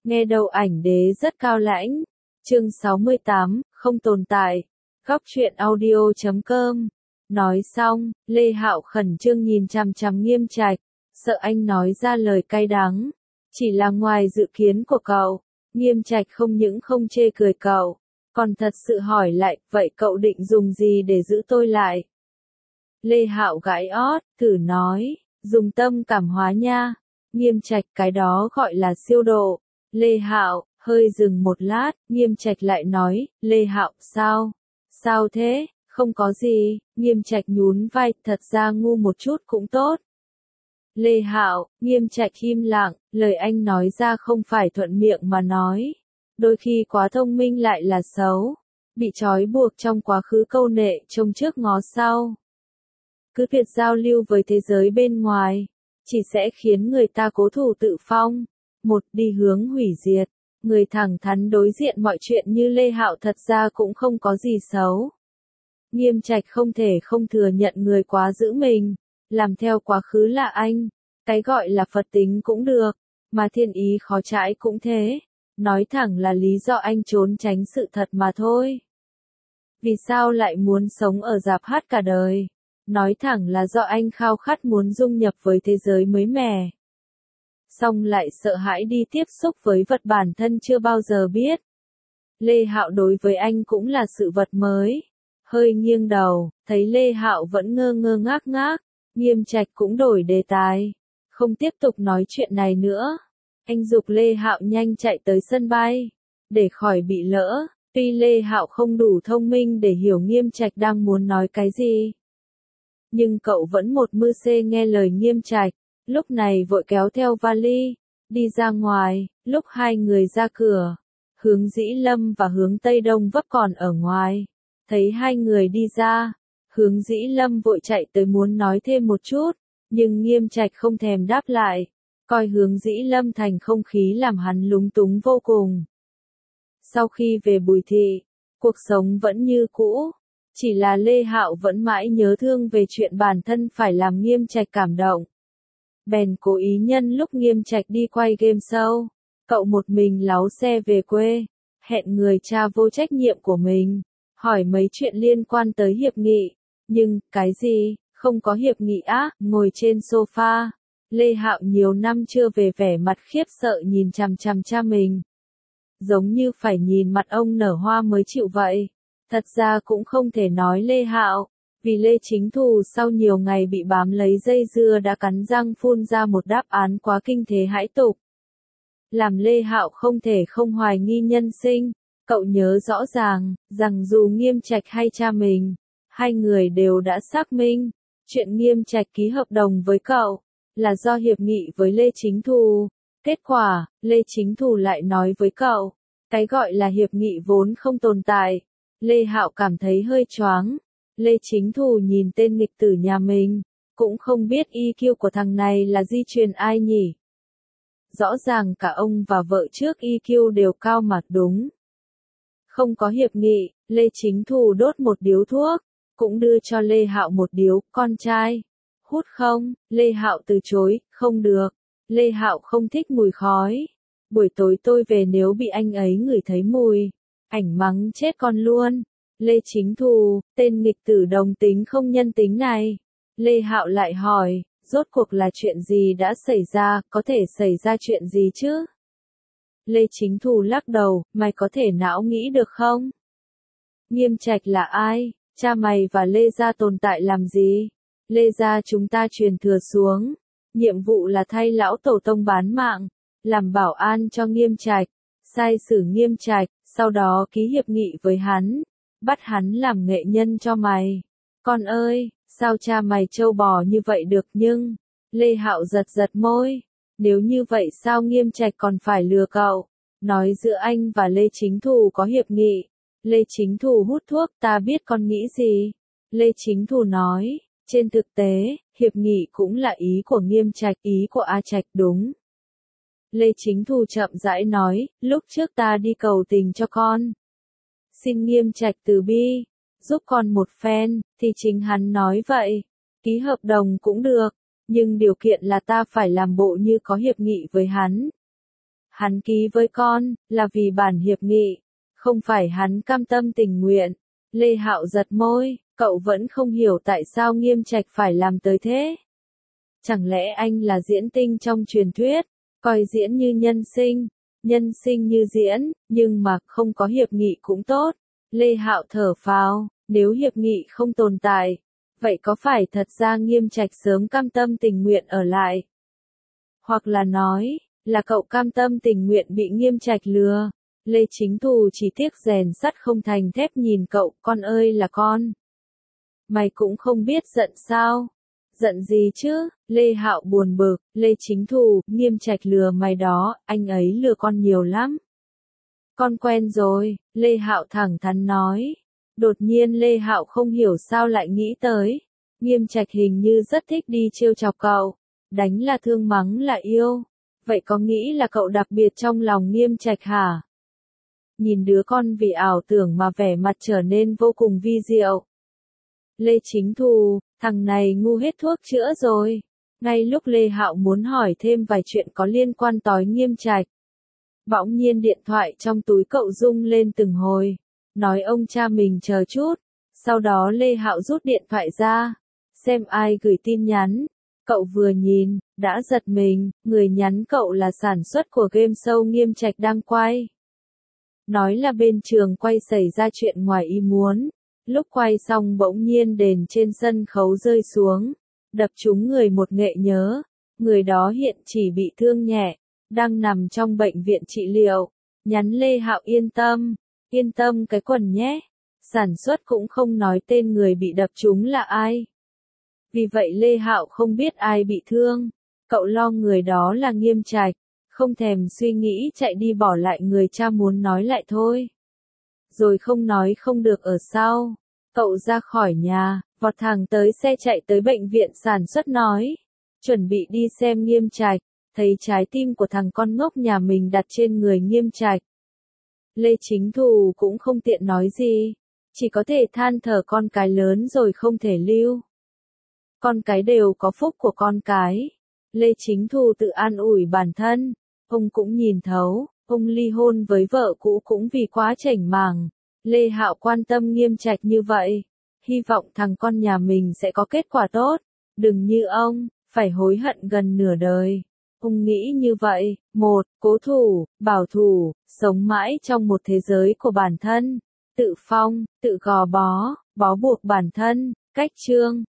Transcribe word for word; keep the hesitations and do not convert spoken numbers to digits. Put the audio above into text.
Nghe đầu ảnh đế rất cao lãnh. Chương sáu mươi tám, không tồn tại. Góc truyện audio chấm com. Nói xong, Lê Hạo khẩn trương nhìn chằm chằm Nghiêm Trạch, sợ anh nói ra lời cay đắng. Chỉ là ngoài dự kiến của cậu, Nghiêm Trạch không những không chê cười cậu, còn thật sự hỏi lại, vậy cậu định dùng gì để giữ tôi lại? Lê Hạo gãi ót, thử nói, dùng tâm cảm hóa nha. Nghiêm Trạch, cái đó gọi là siêu độ. Lê Hạo hơi dừng một lát, Nghiêm Trạch lại nói, Lê Hạo, sao? Sao thế? Không có gì. Nghiêm Trạch nhún vai, thật ra ngu một chút cũng tốt. Lê Hạo, Nghiêm Trạch im lặng, lời anh nói ra không phải thuận miệng mà nói. Đôi khi quá thông minh lại là xấu, bị trói buộc trong quá khứ câu nệ trông trước ngó sau. Cứ việc giao lưu với thế giới bên ngoài, chỉ sẽ khiến người ta cố thủ tự phong, một đi hướng hủy diệt. Người thẳng thắn đối diện mọi chuyện như Lê Hạo thật ra cũng không có gì xấu. Nghiêm Trạch không thể không thừa nhận người quá giữ mình, làm theo quá khứ là anh, cái gọi là Phật tính cũng được, mà thiên ý khó trái cũng thế, nói thẳng là lý do anh trốn tránh sự thật mà thôi. Vì sao lại muốn sống ở rạp hát cả đời? Nói thẳng là do anh khao khát muốn dung nhập với thế giới mới mẻ. Xong lại sợ hãi đi tiếp xúc với vật bản thân chưa bao giờ biết. Lê Hạo đối với anh cũng là sự vật mới. Hơi nghiêng đầu, thấy Lê Hạo vẫn ngơ ngơ ngác ngác, Nghiêm Trạch cũng đổi đề tài, không tiếp tục nói chuyện này nữa. Anh giục Lê Hạo nhanh chạy tới sân bay, để khỏi bị lỡ. Tuy Lê Hạo không đủ thông minh để hiểu Nghiêm Trạch đang muốn nói cái gì, nhưng cậu vẫn một mư xê nghe lời Nghiêm Trạch, lúc này vội kéo theo vali, đi ra ngoài. Lúc hai người ra cửa, Hướng Dĩ Lâm và Hướng Tây Đông vấp còn ở ngoài. Thấy hai người đi ra, Hướng Dĩ Lâm vội chạy tới muốn nói thêm một chút, nhưng Nghiêm Trạch không thèm đáp lại, coi Hướng Dĩ Lâm thành không khí làm hắn lúng túng vô cùng. Sau khi về Bùi Thị, cuộc sống vẫn như cũ, chỉ là Lê Hạo vẫn mãi nhớ thương về chuyện bản thân phải làm Nghiêm Trạch cảm động. Bèn cố ý nhân lúc Nghiêm Trạch đi quay game show, cậu một mình láo xe về quê, hẹn người cha vô trách nhiệm của mình, hỏi mấy chuyện liên quan tới hiệp nghị. Nhưng, cái gì, không có hiệp nghị á? Ngồi trên sofa, Lê Hạo nhiều năm chưa về vẻ mặt khiếp sợ nhìn chằm chằm cha mình. Giống như phải nhìn mặt ông nở hoa mới chịu vậy. Thật ra cũng không thể nói Lê Hạo, vì Lê Chính Thù sau nhiều ngày bị bám lấy dây dưa đã cắn răng phun ra một đáp án quá kinh thế hãi tục. Làm Lê Hạo không thể không hoài nghi nhân sinh. Cậu nhớ rõ ràng, rằng dù Nghiêm Trạch hay cha mình, hai người đều đã xác minh, chuyện Nghiêm Trạch ký hợp đồng với cậu, là do hiệp nghị với Lê Chính Thù. Kết quả, Lê Chính Thù lại nói với cậu, cái gọi là hiệp nghị vốn không tồn tại. Lê Hạo cảm thấy hơi choáng. Lê Chính Thù nhìn tên nghịch tử nhà mình, cũng không biết i kiu của thằng này là di truyền ai nhỉ? Rõ ràng cả ông và vợ trước i kiu đều cao mà đúng. Không có hiệp nghị, Lê Chính Thù đốt một điếu thuốc, cũng đưa cho Lê Hạo một điếu. Con trai, hút không? Lê Hạo từ chối, không được. Lê Hạo không thích mùi khói. Buổi tối tôi về nếu bị anh ấy ngửi thấy mùi, ảnh mắng chết con luôn. Lê Chính Thù, tên nghịch tử đồng tính không nhân tính này. Lê Hạo lại hỏi, rốt cuộc là chuyện gì đã xảy ra, có thể xảy ra chuyện gì chứ? Lê Chính Thù lắc đầu, mày có thể não nghĩ được không? Nghiêm Trạch là ai? Cha mày và Lê gia tồn tại làm gì? Lê gia chúng ta truyền thừa xuống, nhiệm vụ là thay lão tổ tông bán mạng, làm bảo an cho Nghiêm Trạch, sai xử Nghiêm Trạch, sau đó ký hiệp nghị với hắn, bắt hắn làm nghệ nhân cho mày. Con ơi, sao cha mày trâu bò như vậy được? Nhưng, Lê Hạo giật giật môi. Nếu như vậy sao Nghiêm Trạch còn phải lừa cậu? Nói giữa anh và Lê Chính Thù có hiệp nghị. Lê Chính Thù hút thuốc, ta biết con nghĩ gì. Lê Chính Thù nói, trên thực tế, hiệp nghị cũng là ý của Nghiêm Trạch, ý của A Trạch đúng. Lê Chính Thù chậm rãi nói, lúc trước ta đi cầu tình cho con, xin Nghiêm Trạch từ bi, giúp con một phen, thì chính hắn nói vậy. Ký hợp đồng cũng được, nhưng điều kiện là ta phải làm bộ như có hiệp nghị với hắn. Hắn ký với con, là vì bản hiệp nghị, không phải hắn cam tâm tình nguyện. Lê Hạo giật môi, cậu vẫn không hiểu tại sao Nghiêm Trạch phải làm tới thế. Chẳng lẽ anh là diễn tinh trong truyền thuyết, coi diễn như nhân sinh, nhân sinh như diễn, nhưng mà không có hiệp nghị cũng tốt. Lê Hạo thở phào, nếu hiệp nghị không tồn tại, vậy có phải thật ra Nghiêm Trạch sớm cam tâm tình nguyện ở lại? Hoặc là nói, là cậu cam tâm tình nguyện bị Nghiêm Trạch lừa? Lê Chính Thù chỉ tiếc rèn sắt không thành thép nhìn cậu, con ơi là con. Mày cũng không biết giận sao? Giận gì chứ? Lê Hạo buồn bực, Lê Chính Thù, Nghiêm Trạch lừa mày đó, anh ấy lừa con nhiều lắm. Con quen rồi, Lê Hạo thẳng thắn nói. Đột nhiên Lê Hạo không hiểu sao lại nghĩ tới. Nghiêm Trạch hình như rất thích đi trêu chọc cậu. Đánh là thương, mắng là yêu. Vậy có nghĩ là cậu đặc biệt trong lòng Nghiêm Trạch hả? Nhìn đứa con vì ảo tưởng mà vẻ mặt trở nên vô cùng vi diệu. Lê Chính Thù, thằng này ngu hết thuốc chữa rồi. Ngay lúc Lê Hạo muốn hỏi thêm vài chuyện có liên quan tới Nghiêm Trạch, bỗng nhiên điện thoại trong túi cậu rung lên từng hồi, nói ông cha mình chờ chút. Sau đó Lê Hạo rút điện thoại ra, xem ai gửi tin nhắn. Cậu vừa nhìn, đã giật mình, người nhắn cậu là sản xuất của game show Nghiêm Trạch đang quay. Nói là bên trường quay xảy ra chuyện ngoài ý muốn. Lúc quay xong bỗng nhiên đèn trên sân khấu rơi xuống, đập trúng người một nghệ nhớ. Người đó hiện chỉ bị thương nhẹ, đang nằm trong bệnh viện trị liệu. Nhắn Lê Hạo yên tâm, yên tâm cái quần nhé. Sản xuất cũng không nói tên người bị đập trúng là ai. Vì vậy Lê Hạo không biết ai bị thương. Cậu lo người đó là Nghiêm Trạch, không thèm suy nghĩ chạy đi bỏ lại người cha muốn nói lại thôi. Rồi không nói không được ở sau. Cậu ra khỏi nhà, vọt thẳng tới xe chạy tới bệnh viện sản xuất nói. Chuẩn bị đi xem Nghiêm Trạch, thấy trái tim của thằng con ngốc nhà mình đặt trên người Nghiêm Trạch. Lê Chính Thù cũng không tiện nói gì, chỉ có thể than thở con cái lớn rồi không thể lưu. Con cái đều có phúc của con cái. Lê Chính Thù tự an ủi bản thân, ông cũng nhìn thấu, ông ly hôn với vợ cũ cũng vì quá chảnh mảng. Lê Hạo quan tâm Nghiêm Trạch như vậy, hy vọng thằng con nhà mình sẽ có kết quả tốt, đừng như ông, phải hối hận gần nửa đời. Ông nghĩ như vậy, một, cố thủ, bảo thủ, sống mãi trong một thế giới của bản thân, tự phong, tự gò bó, bó buộc bản thân, cách trương.